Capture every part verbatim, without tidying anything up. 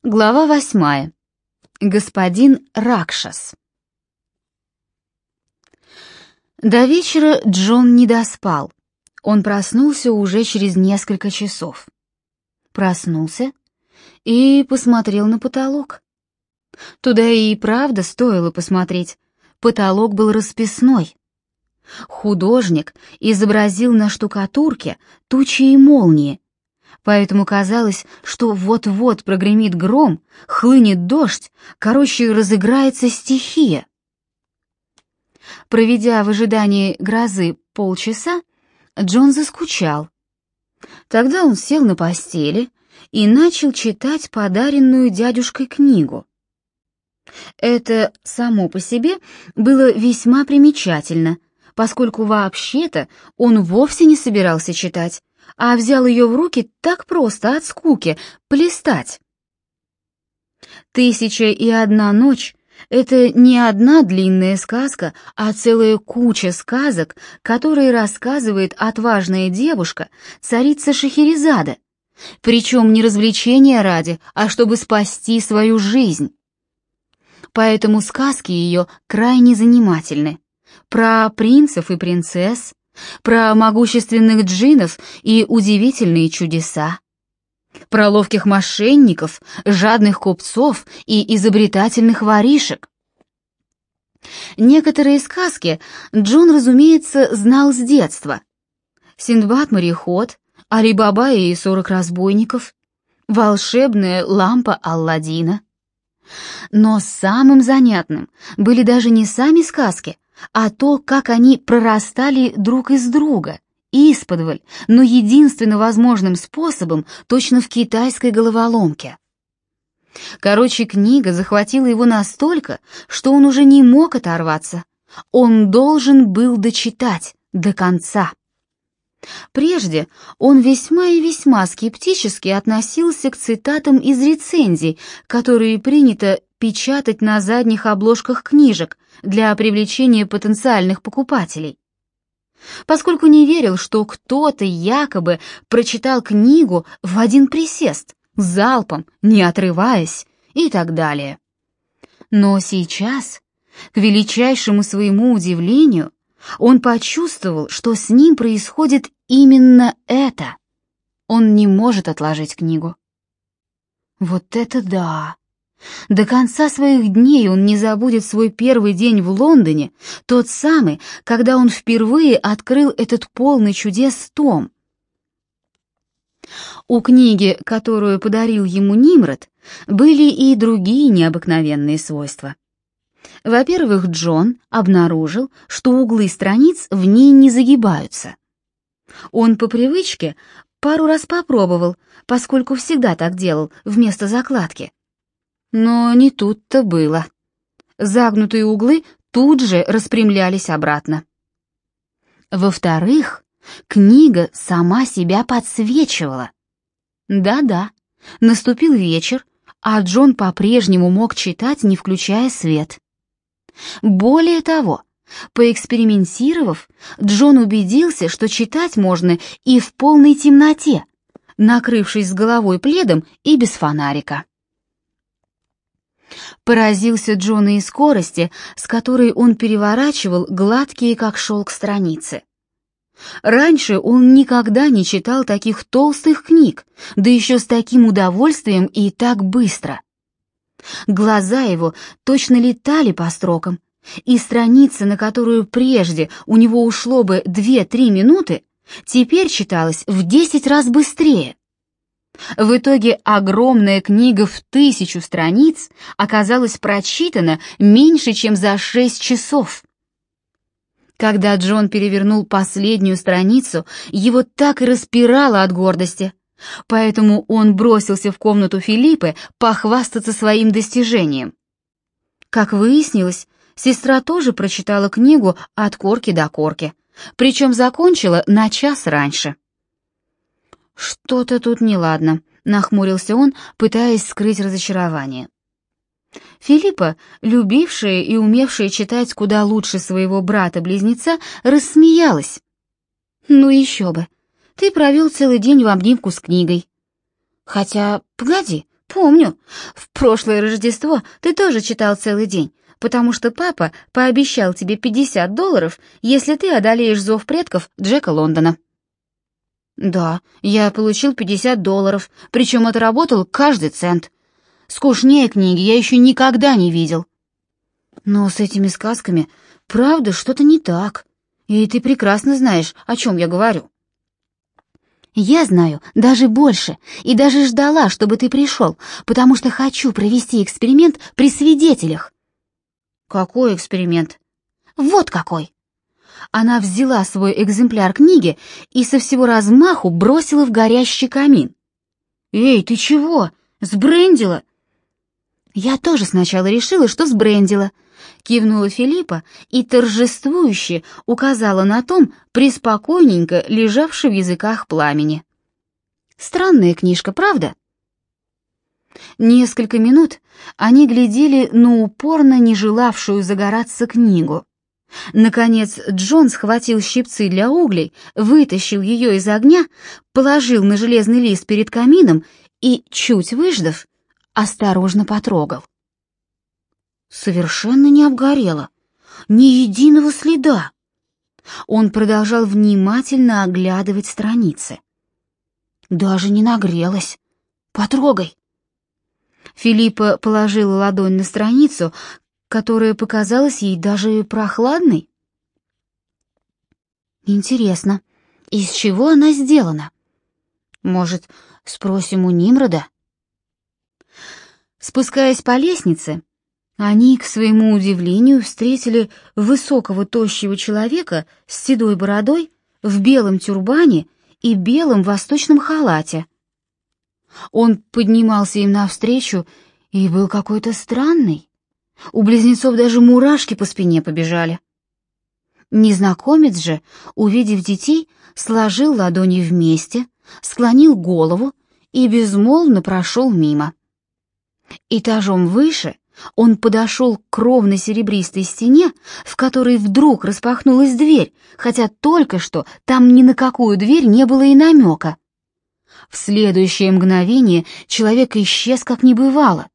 Глава восьмая. Господин Ракшас. До вечера Джон не доспал. Он проснулся уже через несколько часов. Проснулся и посмотрел на потолок. Туда и правда стоило посмотреть. Потолок был расписной. Художник изобразил на штукатурке тучи и молнии, поэтому казалось, что вот-вот прогремит гром, хлынет дождь, короче, разыграется стихия. Проведя в ожидании грозы полчаса, Джон заскучал. Тогда он сел на постели и начал читать подаренную дядюшкой книгу. Это само по себе было весьма примечательно, поскольку вообще-то он вовсе не собирался читать, а взял ее в руки так просто от скуки, полистать. «Тысяча и одна ночь» — это не одна длинная сказка, а целая куча сказок, которые рассказывает отважная девушка, царица Шахерезада, причем не развлечения ради, а чтобы спасти свою жизнь. Поэтому сказки ее крайне занимательны. Про принцев и принцесс, про могущественных джиннов и удивительные чудеса, про ловких мошенников, жадных купцов и изобретательных воришек. Некоторые сказки Джон, разумеется, знал с детства. «Синдбад-мореход», «Али-Баба и сорок разбойников», «Волшебная лампа Алладина». Но самым занятным были даже не сами сказки, а то, как они прорастали друг из друга, исподволь, но единственно возможным способом, точно в китайской головоломке. Короче, книга захватила его настолько, что он уже не мог оторваться. Он должен был дочитать до конца. Прежде он весьма и весьма скептически относился к цитатам из рецензий, которые принято печатать на задних обложках книжек для привлечения потенциальных покупателей. Поскольку не верил, что кто-то якобы прочитал книгу в один присест, залпом, не отрываясь и так далее. Но сейчас, к величайшему своему удивлению, он почувствовал, что с ним происходит именно это. Он не может отложить книгу. Вот это да! До конца своих дней он не забудет свой первый день в Лондоне, тот самый, когда он впервые открыл этот полный чудес том. У книги, которую подарил ему Нимрод, были и другие необыкновенные свойства. Во-первых, Джон обнаружил, что углы страниц в ней не загибаются. Он по привычке пару раз попробовал, поскольку всегда так делал вместо закладки. Но не тут-то было. Загнутые углы тут же распрямлялись обратно. Во-вторых, книга сама себя подсвечивала. Да-да, наступил вечер, а Джон по-прежнему мог читать, не включая свет. Более того, поэкспериментировав, Джон убедился, что читать можно и в полной темноте, накрывшись с головой пледом и без фонарика. Поразился Джон и скорости, с которой он переворачивал гладкие, как шелк, страницы. Раньше он никогда не читал таких толстых книг, да еще с таким удовольствием и так быстро. Глаза его точно летали по строкам, и страница, на которую прежде у него ушло бы две-три минуты, теперь читалась в десять раз быстрее. В итоге огромная книга в тысячу страниц оказалась прочитана меньше, чем за шесть часов. Когда Джон перевернул последнюю страницу, его так и распирало от гордости, поэтому он бросился в комнату Филиппы похвастаться своим достижением. Как выяснилось, сестра тоже прочитала книгу от корки до корки, причем закончила на час раньше. «Что-то тут неладно», — нахмурился он, пытаясь скрыть разочарование. Филиппа, любившая и умевшая читать куда лучше своего брата-близнеца, рассмеялась. «Ну еще бы, ты провел целый день в обнимку с книгой. Хотя, погоди, «Помню. В прошлое Рождество ты тоже читал целый день, потому что папа пообещал тебе пятьдесят долларов, если ты одолеешь зов предков Джека Лондона». «Да, я получил пятьдесят долларов, причем отработал каждый цент. Скучнее книги я еще никогда не видел». «Но с этими сказками, правда, что-то не так, и ты прекрасно знаешь, о чем я говорю». «Я знаю даже больше, и даже ждала, чтобы ты пришел, потому что хочу провести эксперимент при свидетелях». «Какой эксперимент?» «Вот какой!» Она взяла свой экземпляр книги и со всего размаху бросила в горящий камин. «Эй, ты чего? Сбрендила?» «Я тоже сначала решила, что сбрендила», — кивнула Филиппа и торжествующе указала на том преспокойненько лежавший в языках пламени. «Странная книжка, правда?» Несколько минут они глядели на упорно не желавшую загораться книгу. Наконец Джон схватил щипцы для углей, вытащил ее из огня, положил на железный лист перед камином и, чуть выждав, осторожно потрогал. Совершенно не обгорело, ни единого следа. Он продолжал внимательно оглядывать страницы. Даже не нагрелась. Потрогай. Филиппа положила ладонь на страницу, которая показалась ей даже прохладной. Интересно, из чего она сделана? Может, спросим у Нимрода? Спускаясь по лестнице, они, к своему удивлению, встретили высокого тощего человека с седой бородой, в белом тюрбане и белом восточном халате. Он поднимался им навстречу и был какой-то странный. У близнецов даже мурашки по спине побежали. Незнакомец же, увидев детей, сложил ладони вместе, склонил голову и безмолвно прошел мимо. Этажом выше он подошел к ровной серебристой стене, в которой вдруг распахнулась дверь, хотя только что там ни на какую дверь не было и намека. В следующее мгновение человек исчез, как не бывало.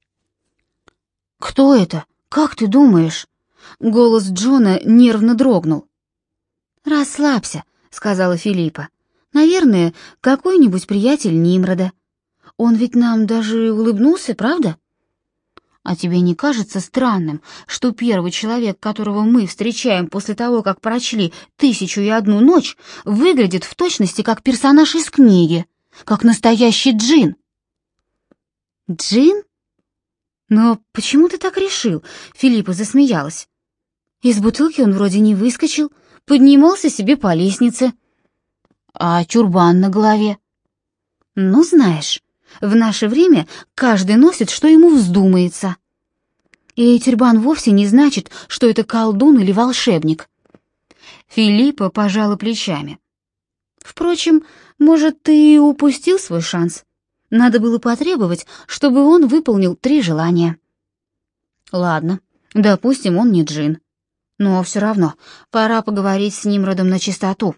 «Кто это? Как ты думаешь?» Голос Джона нервно дрогнул. «Расслабься», — сказала Филиппа. «Наверное, какой-нибудь приятель Нимрода. Он ведь нам даже улыбнулся, правда? А тебе не кажется странным, что первый человек, которого мы встречаем после того, как прочли «Тысячу и одну ночь», выглядит в точности как персонаж из книги, как настоящий джин?» «Джин? Но почему ты так решил?» — Филиппа засмеялась. «Из бутылки он вроде не выскочил, поднимался себе по лестнице. А тюрбан на голове? Ну, знаешь, в наше время каждый носит, что ему вздумается. И тюрбан вовсе не значит, что это колдун или волшебник». Филиппа пожала плечами. «Впрочем, может, ты и упустил свой шанс. Надо было потребовать, чтобы он выполнил три желания». «Ладно, допустим, он не джин. Но все равно пора поговорить с Нимродом на чистоту».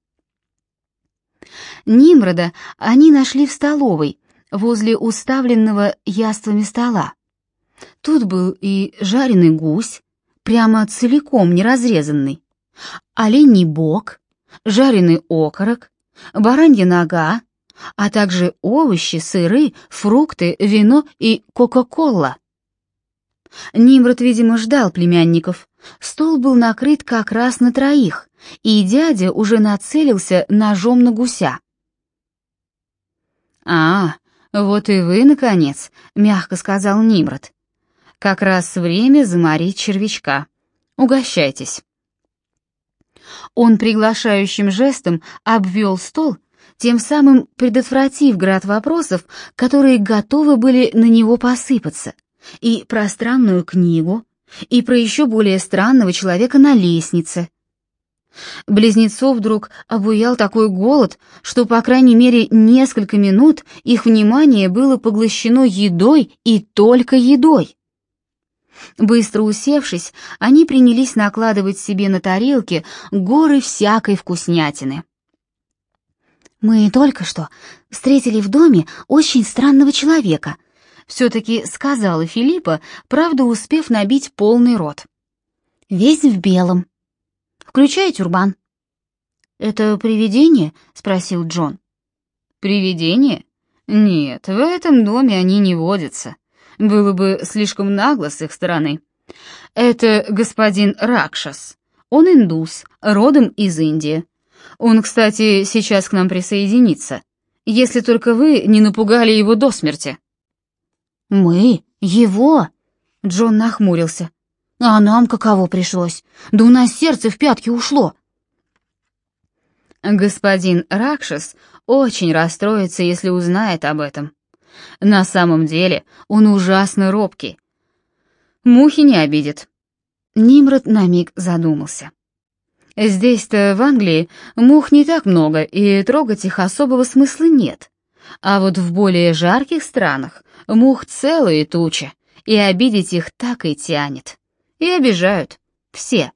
Нимрода они нашли в столовой, возле уставленного яствами стола. Тут был и жареный гусь, прямо целиком неразрезанный, оленей бок, жареный окорок, баранья нога, а также овощи, сыры, фрукты, вино и кока-кола. Нимрод, видимо, ждал племянников. Стол был накрыт как раз на троих, и дядя уже нацелился ножом на гуся. «А, вот и вы, наконец», — мягко сказал Нимрод. «Как раз время заморить червячка. Угощайтесь». Он приглашающим жестом обвел стол, тем самым предотвратив град вопросов, которые готовы были на него посыпаться, и про странную книгу, и про еще более странного человека на лестнице. Близнецов вдруг обуял такой голод, что, по крайней мере, несколько минут их внимание было поглощено едой и только едой. Быстро усевшись, они принялись накладывать себе на тарелки горы всякой вкуснятины. «Мы только что встретили в доме очень странного человека», все-таки сказала Филиппа, правда успев набить полный рот. «Весь в белом, включая тюрбан». «Это привидение?» — спросил Джон. «Привидение? Нет, в этом доме они не водятся. Было бы слишком нагло с их стороны. Это господин Ракшас. Он индус, родом из Индии. Он, кстати, сейчас к нам присоединится, если только вы не напугали его до смерти». «Мы? Его?» — Джон нахмурился. «А нам каково пришлось? Да у нас сердце в пятки ушло». «Господин Ракшас очень расстроится, если узнает об этом. На самом деле он ужасно робкий. Мухи не обидит». Нимрод на миг задумался. «Здесь-то, в Англии, мух не так много, и трогать их особого смысла нет. А вот в более жарких странах мух целые тучи, и обидеть их так и тянет. И обижают. Все.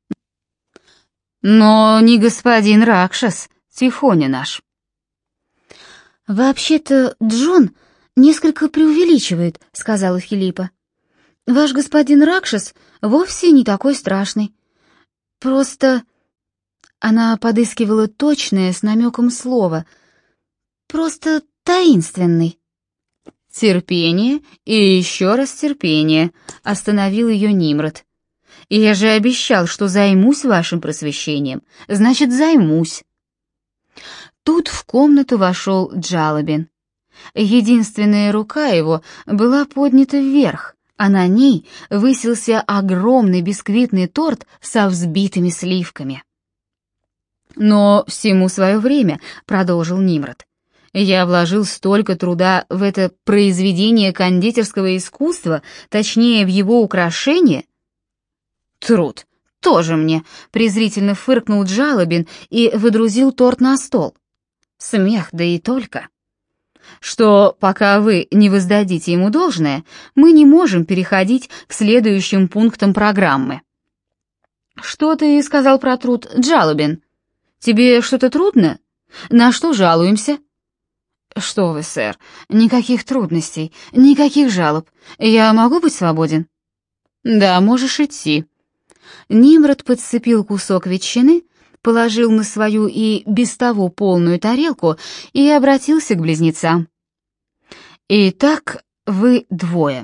Но не господин Ракшас, Тихоня наш». «Вообще-то Джон несколько преувеличивает», — сказала Филиппа. «Ваш господин Ракшас вовсе не такой страшный. Просто...» Она подыскивала точное с намеком слово. «Просто таинственный». «Терпение и еще раз терпение», — остановил ее Нимрод. «Я же обещал, что займусь вашим просвещением, значит, займусь». Тут в комнату вошел Джалабин. Единственная рука его была поднята вверх, а на ней высился огромный бисквитный торт со взбитыми сливками. «Но всему свое время», — продолжил Нимрод. «Я вложил столько труда в это произведение кондитерского искусства, точнее, в его украшение». «Труд, тоже мне», — презрительно фыркнул Джалабин и выдрузил торт на стол. Смех, да и только. «Что, пока вы не воздадите ему должное, мы не можем переходить к следующим пунктам программы». «Что ты сказал про труд, Джалабин? Тебе что-то трудно? На что жалуемся?» «Что вы, сэр, никаких трудностей, никаких жалоб. Я могу быть свободен?» «Да, можешь идти». Нимрод подцепил кусок ветчины, положил на свою и без того полную тарелку и обратился к близнецам. «Итак, вы двое.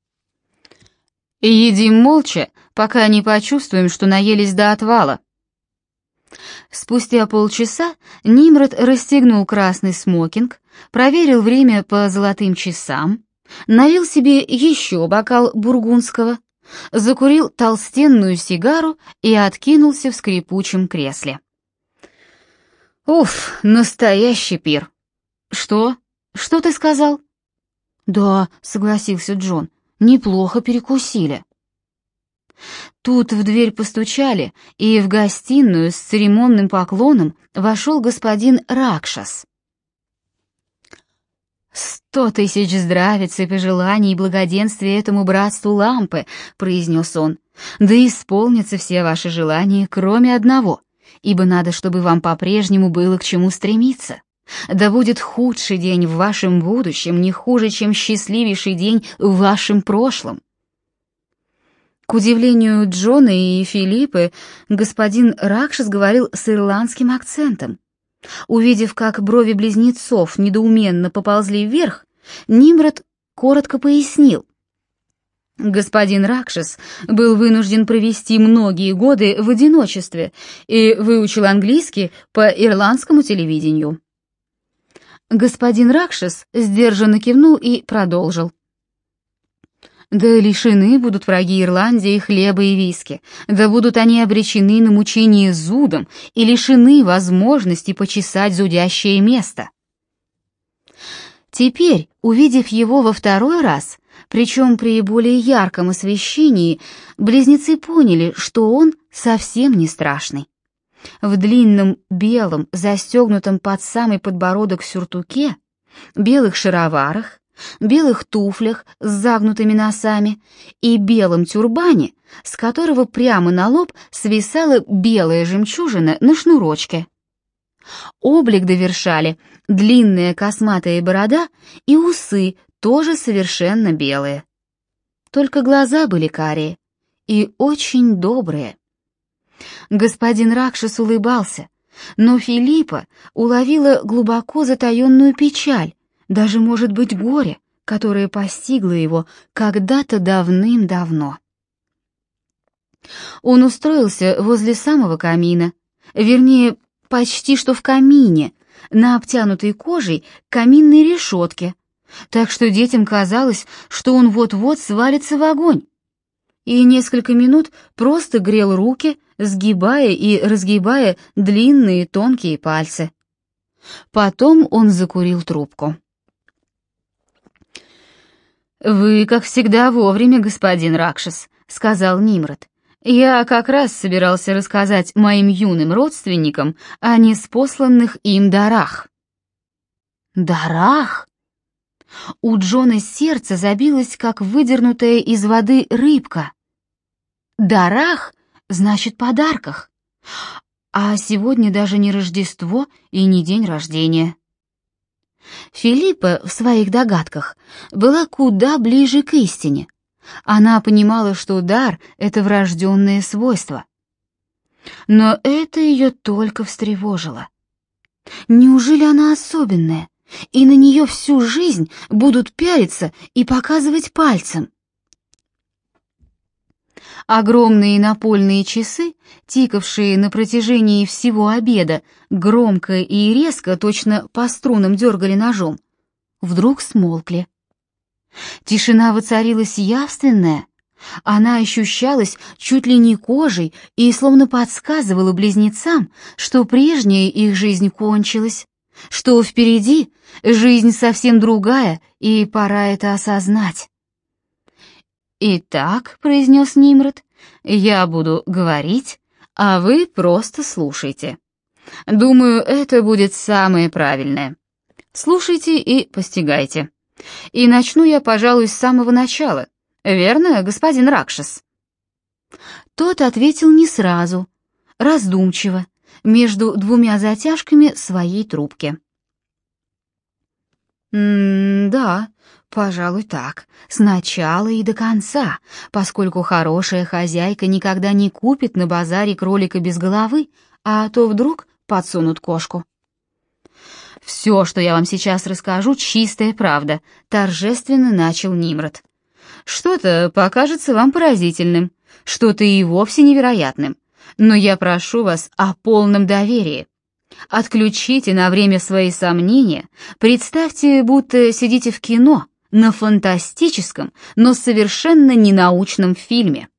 Едим молча, пока не почувствуем, что наелись до отвала». Спустя полчаса Нимрод расстегнул красный смокинг, проверил время по золотым часам, налил себе еще бокал бургундского, закурил толстенную сигару и откинулся в скрипучем кресле. «Уф, настоящий пир!» «Что? Что ты сказал?» «Да», — согласился Джон, — «неплохо перекусили». Тут в дверь постучали, и в гостиную с церемонным поклоном вошел господин Ракшас. «Сто тысяч здравиц и пожеланий и благоденствия этому братству лампы», — произнес он. «Да исполнятся все ваши желания, кроме одного, ибо надо, чтобы вам по-прежнему было к чему стремиться. Да будет худший день в вашем будущем не хуже, чем счастливейший день в вашем прошлом». К удивлению Джона и Филиппы, господин Ракшас говорил с ирландским акцентом. Увидев, как брови близнецов недоуменно поползли вверх, Нимрод коротко пояснил. Господин Ракшас был вынужден провести многие годы в одиночестве и выучил английский по ирландскому телевидению. Господин Ракшас сдержанно кивнул и продолжил. «Да лишены будут враги Ирландии хлеба и виски, да будут они обречены на мучение зудом и лишены возможности почесать зудящее место». Теперь, увидев его во второй раз, причем при более ярком освещении, близнецы поняли, что он совсем не страшный. В длинном белом, застегнутом под самый подбородок сюртуке, белых шароварах, белых туфлях с загнутыми носами и белом тюрбане, с которого прямо на лоб свисала белая жемчужина на шнурочке. Облик довершали длинная косматая борода и усы тоже совершенно белые. Только глаза были карие и очень добрые. Господин Ракшас улыбался, но Филиппа уловила глубоко затаенную печаль, даже, может быть, горе, которое постигло его когда-то давным-давно. Он устроился возле самого камина, вернее, почти что в камине, на обтянутой кожей каминной решетке, так что детям казалось, что он вот-вот свалится в огонь, и несколько минут просто грел руки, сгибая и разгибая длинные тонкие пальцы. Потом он закурил трубку. «Вы, как всегда, вовремя, господин Ракшас», — сказал Нимрод. «Я как раз собирался рассказать моим юным родственникам о неспосланных им дарах». «Дарах?» У Джона сердце забилось, как выдернутая из воды рыбка. «Дарах» значит подарках, а сегодня даже не Рождество и не день рождения. Филиппа в своих догадках была куда ближе к истине. Она понимала, что дар — это врожденное свойство. Но это ее только встревожило. Неужели она особенная, и на нее всю жизнь будут пялиться и показывать пальцем? Огромные напольные часы, тикавшие на протяжении всего обеда, громко и резко, точно по струнам дергали ножом, вдруг смолкли. Тишина воцарилась явственная, она ощущалась чуть ли не кожей и словно подсказывала близнецам, что прежняя их жизнь кончилась, что впереди жизнь совсем другая, и пора это осознать. «Итак», — произнес Нимрод, — «я буду говорить, а вы просто слушайте. Думаю, это будет самое правильное. Слушайте и постигайте. И начну я, пожалуй, с самого начала. Верно, господин Ракшас?» Тот ответил не сразу, раздумчиво, между двумя затяжками своей трубки. «М-да, пожалуй, так, сначала и до конца, поскольку хорошая хозяйка никогда не купит на базаре кролика без головы, а то вдруг подсунут кошку». «Все, что я вам сейчас расскажу, чистая правда», — торжественно начал Нимрод. «Что-то покажется вам поразительным, что-то и вовсе невероятным, но я прошу вас о полном доверии. Отключите на время свои сомнения, представьте, будто сидите в кино, на фантастическом, но совершенно ненаучном фильме».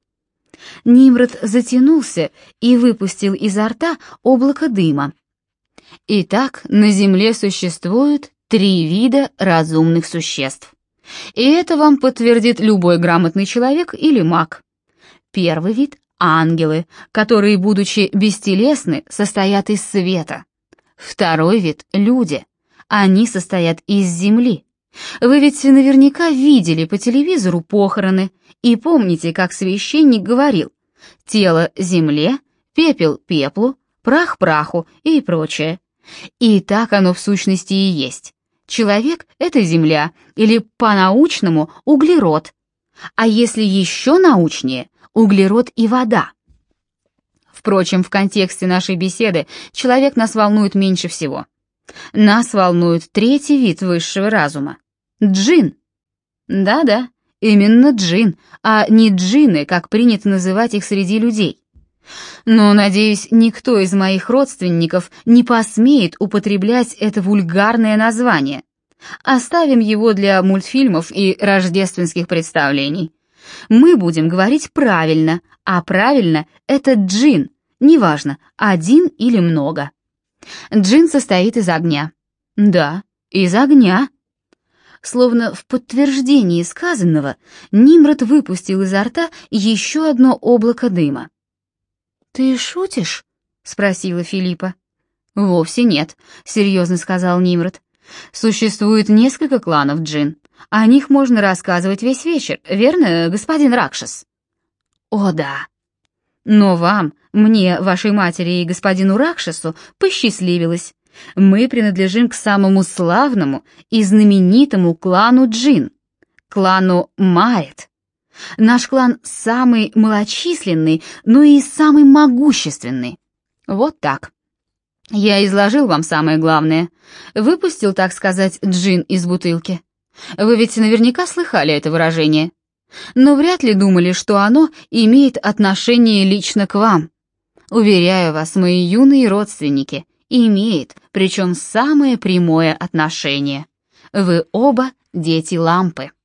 Нимрод затянулся и выпустил изо рта облако дыма. Итак, на Земле существует три вида разумных существ. И это вам подтвердит любой грамотный человек или маг. Первый вид — ангелы, которые, будучи бестелесны, состоят из света. Второй вид — люди. Они состоят из земли. Вы ведь наверняка видели по телевизору похороны и помните, как священник говорил: тело земле, пепел пеплу, прах праху и прочее. И так оно в сущности и есть. Человек — это земля, или по-научному углерод. А если еще научнее — углерод и вода. Впрочем, в контексте нашей беседы человек нас волнует меньше всего. Нас волнует третий вид высшего разума — джин. Да-да, именно джин, а не джинны, как принято называть их среди людей. Но, надеюсь, никто из моих родственников не посмеет употреблять это вульгарное название. Оставим его для мультфильмов и рождественских представлений. Мы будем говорить правильно, а правильно — это джин, неважно, один или много. Джин состоит из огня. Да, из огня. Словно в подтверждении сказанного, Нимрод выпустил изо рта еще одно облако дыма. «Ты шутишь?» — спросила Филиппа. «Вовсе нет», — серьезно сказал Нимрод. «Существует несколько кланов джин. О них можно рассказывать весь вечер, верно, господин Ракшас?» «О, да». «Но вам, мне, вашей матери и господину Ракшасу посчастливилось. Мы принадлежим к самому славному и знаменитому клану Джин, клану Маэт. Наш клан самый малочисленный, но и самый могущественный. Вот так. Я изложил вам самое главное. Выпустил, так сказать, джин из бутылки. Вы ведь наверняка слыхали это выражение. Но вряд ли думали, что оно имеет отношение лично к вам. Уверяю вас, мои юные родственники, имеет, причем самое прямое отношение. Вы оба дети лампы.